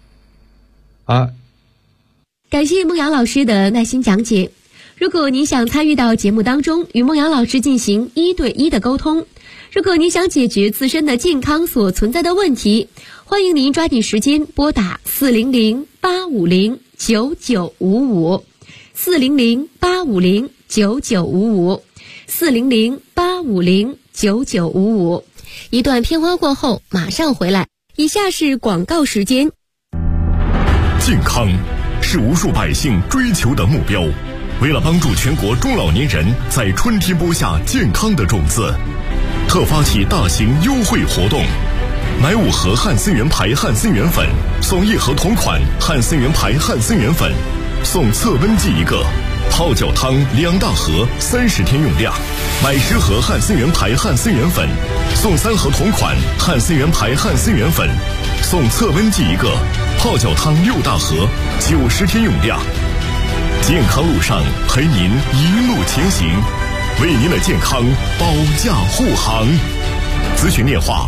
感谢孟阳老师的耐心讲解。如果您想参与到节目当中，与孟阳老师进行1对1的沟通，如果您想解决自身的健康所存在的问题，欢迎您抓紧时间拨打400-850-9955 400-850-9955 400-850-9955。一段片花过后马上回来。以下是广告时间。 健康是无数百姓追求的目标。为了帮助全国中老年人在春天播下健康的种子，特发起大型优惠活动。 买5盒汉森源牌汉森源粉，送1盒同款汉森源牌汉森源粉，送测温计1个，泡脚汤2大盒，30天用量。买10盒汉森源牌汉森源粉，送3盒同款汉森源牌汉森源粉，送测温计1个，泡脚汤6大盒，90天用量。健康路上陪您一路前行，为您的健康保驾护航。咨询电话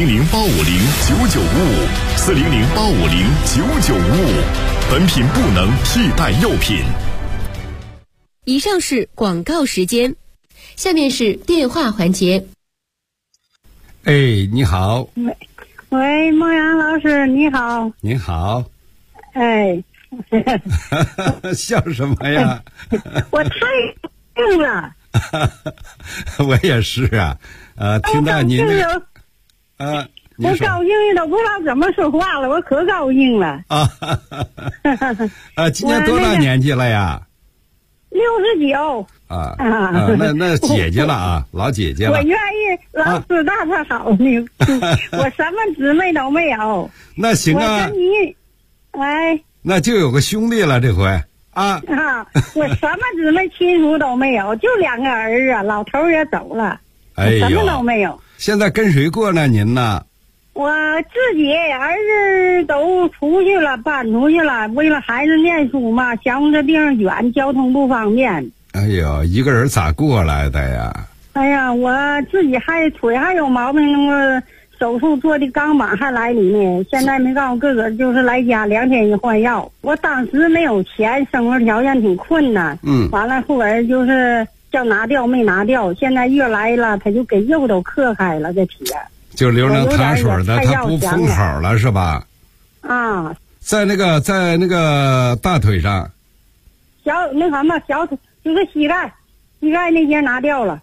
400-850-9955，400-850-9955。本品不能替代药品。 以上是广告时间，下面是电话环节。 哎，你好。 喂，孟阳老师，你好。 你好。 哎。 笑什么呀？ 我太高兴了。 我也是啊，听到您的我高兴的都不知道怎么说话了，我可高兴了。 今年多大年纪了呀 ？69。 那姐姐了啊，老姐姐了。 我愿意老师大他好呢，我什么姊妹都没有。 那行啊。 我跟你，哎。 那就有个兄弟了，这回啊！ 我什么姊妹亲属都没有，就2个儿子，老头也走了，什么都没有。 现在跟谁过呢？您呢？ 我自己儿子都出去了，搬出去了，为了孩子念书嘛，乡这地方远，交通不方便。 哎呦，一个人咋过来的呀？ 哎呀，我自己腿还有毛病，那么。手术做的钢板还来里呢，现在没告诉个个，就是来家2天一换药。我当时没有钱，生活条件挺困难。完了后来就是叫拿掉没拿掉，现在越来了，他就给肉都磕开了，这铁就流成糖水的，它不封好了是吧？ 啊， 在那个大腿上， 小腿就是膝盖那些拿掉了。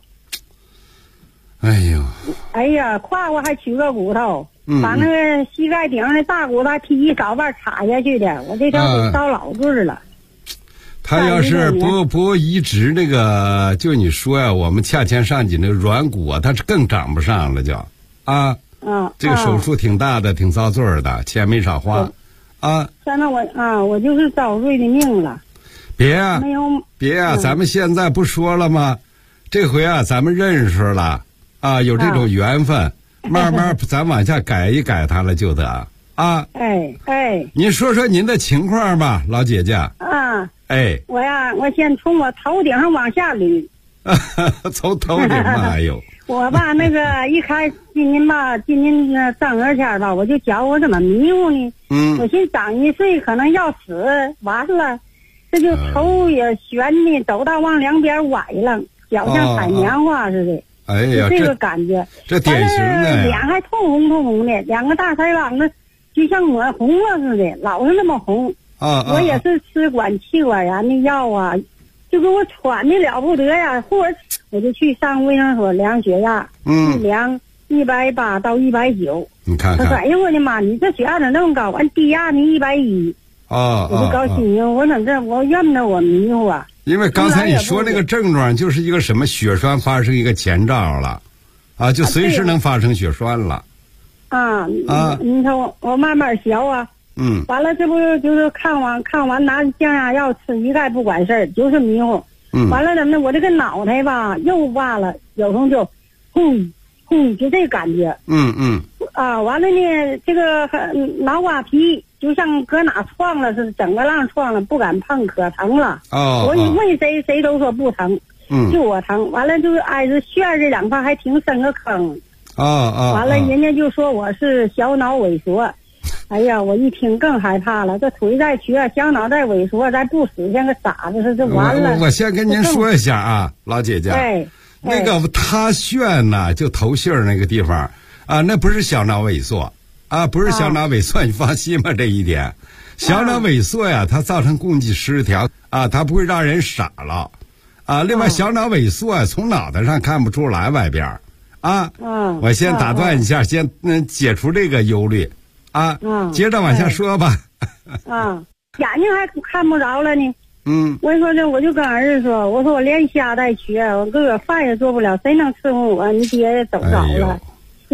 哎呀，胯骨还取个骨头，把那个膝盖顶上的大骨头劈一少半插下去的，我这条腿烧老坠了。 他要是不移植那个，就你说呀，我们髂前上颈那个软骨啊，它是更长不上了，就这个手术挺大的，挺遭罪的，钱没少花现在我就是遭罪的命了。 别咱们现在不说了吗？这回咱们认识了。有这种缘分，慢慢咱往下改一改它了就得您说说您的情况吧，老姐姐。 我先从我头顶上往下捋。 从头顶嘛，哎呦。 我吧那个一开今年正月前吧，我就觉我怎么迷糊呢？我寻长1岁可能要死，完了，这就头也悬呢，走道往2边崴了，脚像海绵花似的。 哎呀， 这个感觉， 这典型的脸还通红的，2个大腮帮子就像抹红了似的，老是那么红。我也是吃气管炎的药啊，就给我喘的了不得呀。或者我就去上卫生所量血压，一量180到190。 你看看， 他说：“哎呦我的妈，你这血压怎么那么高？完低压呢110。”我就高兴，我说我怨不得我迷糊啊。 因为刚才你说那个症状就是一个什么血栓发生一个前兆了，就随时能发生血栓了。 你说我慢慢学啊。完了这不就是看完拿降压药吃一概不管事儿，就是迷糊。完了怎么的，我这个脑袋吧又挖了，有时候就轰就这感觉。完了呢，这个脑瓜皮就像搁哪撞了似的，整个浪撞了，不敢碰，可疼了。我一问谁都说不疼，就我疼。完了就是挨着旋这2块还挺深个坑。完了人家就说我是小脑萎缩。哎呀，我一听更害怕了，这腿再瘸，小脑再萎缩，再不死像个傻子似的，完了。 我先跟您说一下啊，老姐姐。那个他旋呢，就头杏那个地方那不是小脑萎缩不是小脑萎缩，你放心吧这一点。小脑萎缩呀，它造成供给失调它不会让人傻了另外小脑萎缩从脑袋上看不出来外边我先打断一下，先解除这个忧虑接着往下说吧眼睛还看不着了呢。我说这我就跟儿子说，我说我连瞎带瘸，我哥哥饭也做不了，谁能伺候我？你爹也走着了，说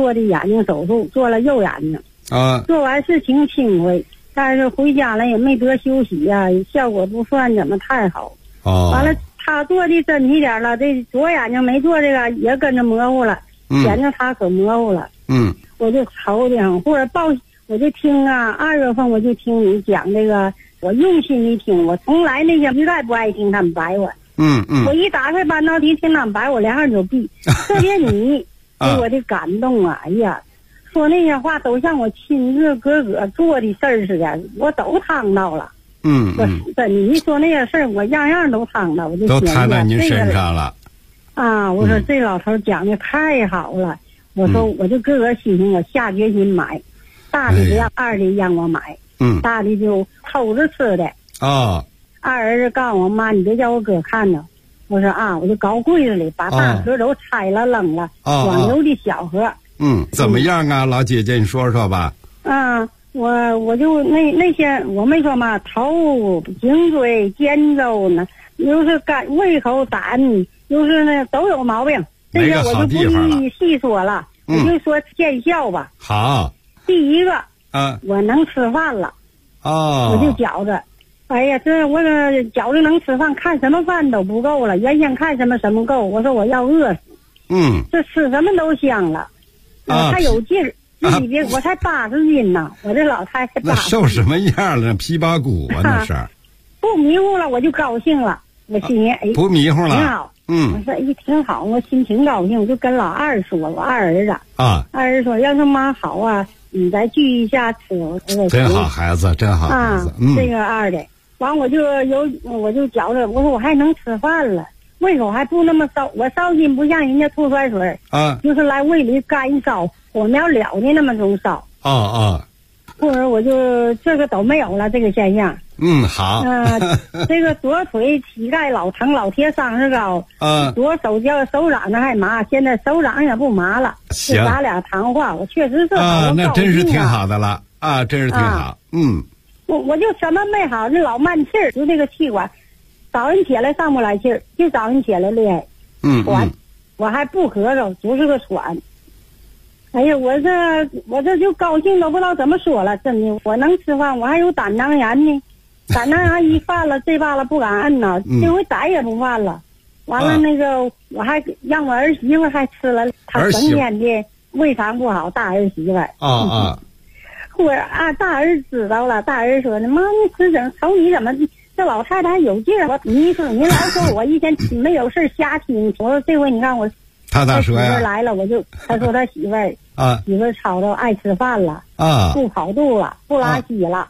做的眼睛手术，做了右眼睛。做完是挺轻微，但是回家了也没得休息呀，效果不算怎么太好。完了他做的真一点了，这左眼睛没做这个也跟着模糊了，眼睛他可模糊了。我就头疼，或者我就听啊，2月份我就听你讲这个，我用心的听，我从来那些一概不爱听他们白我。我一打开半导体听他们白我2下就闭，特别你给我的感动啊！哎呀，说那些话都像我亲自个做的事儿似的，我都趟到了。我真你一说那些事儿，我样样都趟到，我就都摊在您身上了。 我说这老头讲的太好了，我说我就个心情，我下决心买，大的不让，二的让我买，大的就偷着吃的。二儿子告诉我妈，你别叫我哥看着。我说我就搞柜子里，把大盒都拆了扔了，光留的小盒。 怎么样啊，老姐姐，你说说吧。 我就那些我没说嘛，头、颈椎、肩周呢，又是胃口胆，又是那都有毛病。这些我就不一一细说了，我就说见效吧。 好。 第一个，我能吃饭了。我就觉着。哎呀，这我这觉着能吃饭，看什么饭都不够了。原先看什么够，我说我要饿死。这吃什么都香了，还有劲儿。自己别，我才80斤呢，我这老太太那瘦什么样了？皮包骨啊，那是。 不迷糊了，我就高兴了。我心里不迷糊了， 挺好。我说挺好，我心情高兴，我就跟老二说，我二儿子二儿子说，要是妈好啊，你再聚一下吃。 真好孩子，真好孩子。 这个二的。完我就觉着，我说我还能吃饭了，胃口还不那么烧，我烧心不像人家吐酸水就是来胃里干烧，火苗燎的那么种烧。或者我就这个都没有了，这个现象。 好。 这个左腿膝盖老疼，老贴伤势高。左手手掌那还麻，现在手掌也不麻了。 行。 就咱俩谈话，我确实是好。 那真是挺好的了真是挺好。 我就什么没好，那老慢气儿，就这个气管，早上起来上不来气儿，就早上起来厉害。我还不咳嗽，就是个喘。哎呀，我这就高兴都不知道怎么说了，真的，我能吃饭，我还有胆囊炎呢，胆囊炎一犯了，这罢了不敢摁呢，这回再也不犯了。完了那个，我还让我儿媳妇还吃了，她整天的胃肠不好，大儿媳妇。我大儿子知道了，大儿子说：“妈，你吃整瞅你怎么这老太太还有劲儿？”我你说你老说我一天没有事瞎听。我说这回你看我， 他咋说呀？ 媳妇来了，他说他媳妇儿媳妇儿吵着爱吃饭了不跑肚了，不拉稀了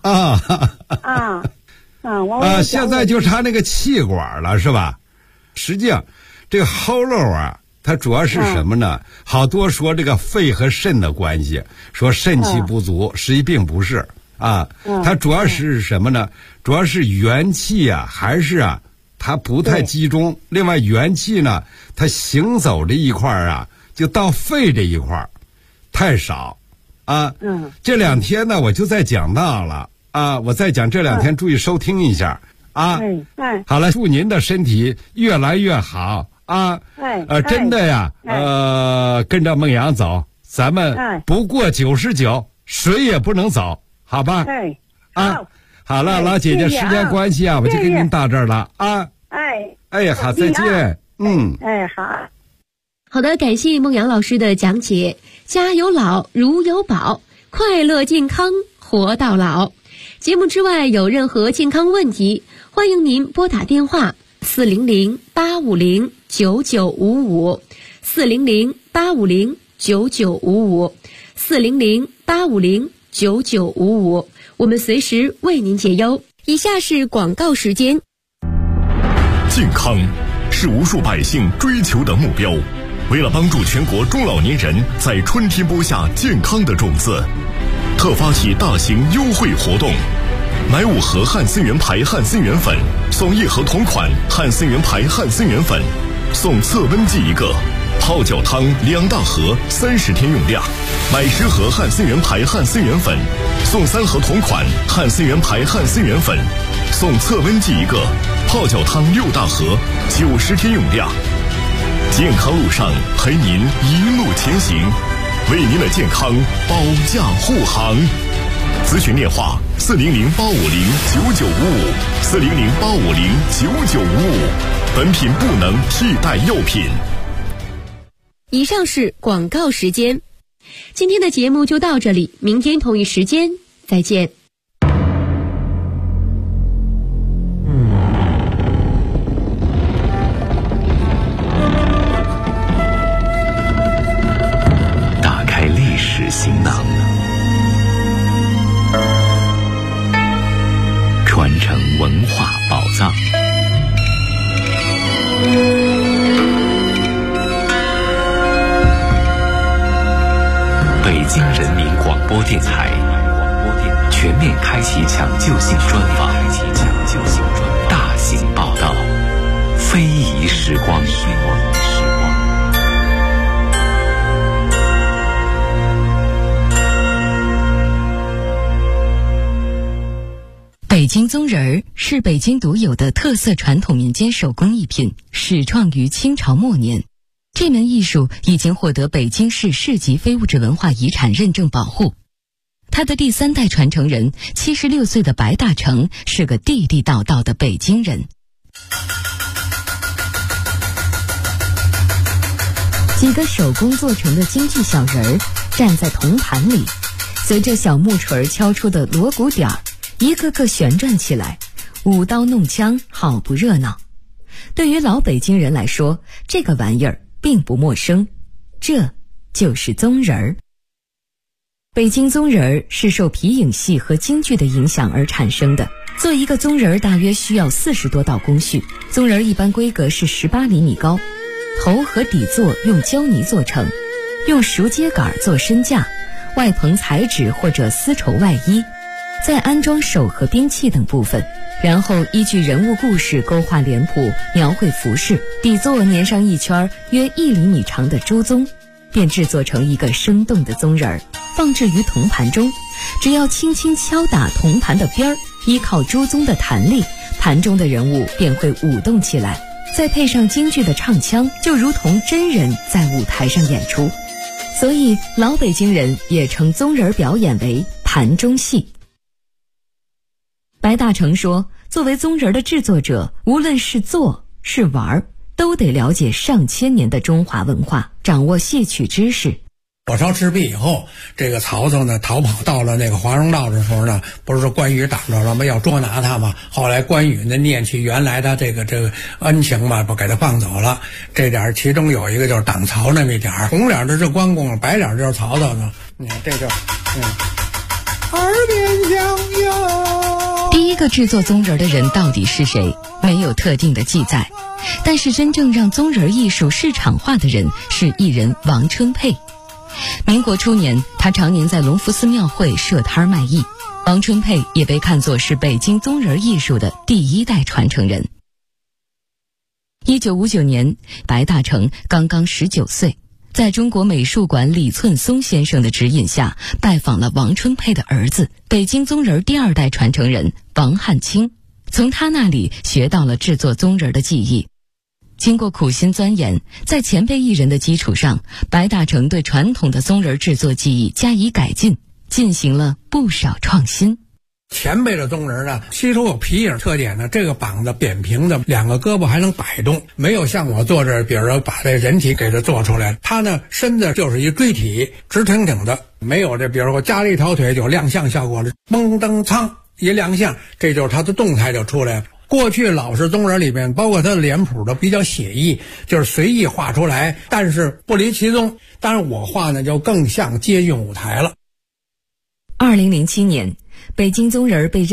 现在就差那个气管了，是吧？实际上，这个喉咙它主要是什么呢？好多说这个肺和肾的关系，说肾气不足，实际并不是它主要是什么呢？主要是元气还是它不太集中。另外元气呢，它行走这一块就到肺这一块太少这2天呢，我就在讲到了我在讲这2天，注意收听一下好了，祝您的身体越来越好。真的呀，跟着孟阳走，咱们不过99，谁也不能走，好吧？好了，老姐姐，时间关系我就跟您到这儿了好，再见。 好的，感谢孟阳老师的讲解。家有老，如有宝，快乐健康活到老。节目之外有任何健康问题，欢迎您拨打电话400-850-9955，400-850-9955，400-850-9955，我们随时为您解忧。以下是广告时间。 健康是无数百姓追求的目标，为了帮助全国中老年人在春天播下健康的种子，特发起大型优惠活动，买5盒汉森源牌汉森源粉，送1盒同款汉森源牌汉森源粉，送测温计1个，泡脚汤2大盒，30天用量。买10盒汉森源牌汉森源粉，送3盒同款汉森源牌汉森源粉，送测温计1个，泡脚汤6大盒，90天用量。健康路上陪您一路前行， 为您的健康保驾护航。咨询电话400-850-9955，400-850-9955。本品不能替代药品。 以上是广告时间。今天的节目就到这里，明天同一时间再见。 打开历史行囊，传承文化宝藏。北京人民广播电台全面开启抢救性专访，大型报道，非遗时光。 北京宗人儿是北京独有的特色传统民间手工艺品，始创于清朝末年。这门艺术已经获得北京市市级非物质文化遗产认证保护。他的第3代传承人76岁的白大成是个地地道道的北京人。几个手工做成的京剧小人儿站在铜盘里，随着小木锤敲出的锣鼓点儿，一个个旋转起来，舞刀弄枪，好不热闹。对于老北京人来说，这个玩意儿并不陌生，这就是宗人儿。北京宗人儿是受皮影戏和京剧的影响而产生的。做一个宗人儿大约需要40多道工序，宗人儿一般规格是18厘米高，头和底座用胶泥做成，用熟秸秆做身架，外棚彩纸或者丝绸外衣，再安装手和兵器等部分，然后依据人物故事勾画脸谱，描绘服饰，底座粘上一圈约1厘米长的朱宗，便制作成一个生动的宗人儿，放置于铜盘中。只要轻轻敲打铜盘的边儿，依靠朱宗的弹力，盘中的人物便会舞动起来，再配上京剧的唱腔，就如同真人在舞台上演出。所以老北京人也称宗人表演为盘中戏。白大成说，作为宗人的制作者，无论是做是玩，都得了解上千年的中华文化，掌握戏曲知识。 火烧赤壁以后，这个曹操呢逃跑到了那个华容道的时候呢，不是说关羽挡着了吗？要捉拿他嘛。后来关羽呢念起原来的这个恩情嘛，不给他放走了。这点其中有一个就是挡曹那么一点，红脸的是关公，白脸就是曹操呢。你看这就耳边响哟。 第一个制作宗人的人到底是谁，没有特定的记载，但是真正让宗人艺术市场化的人是艺人王春佩。民国初年，他常年在隆福寺庙会设摊卖艺。王春佩也被看作是北京宗人艺术的第1代传承人。1959年，白大成刚刚19岁，在中国美术馆李寸松先生的指引下，拜访了王春佩的儿子，北京宗人第2代传承人王汉卿，从他那里学到了制作宗人的技艺。经过苦心钻研，在前辈艺人的基础上，白大成对传统的宗人制作技艺加以改进，进行了不少创新。 前辈的宗人呢，吸收有皮影特点呢，这个膀子扁平的，2个胳膊还能摆动，没有像我做这，比如说把这人体给它做出来，他呢身子就是一锥体，直挺挺的，没有这，比如说加了一条腿就亮相效果了，嘣噔苍一亮相，这就是他的动态就出来了。过去老式宗人里面，包括他的脸谱都比较写意，就是随意画出来，但是不离其宗。当然我画呢就更像接近舞台了。 2007年，北京宗人被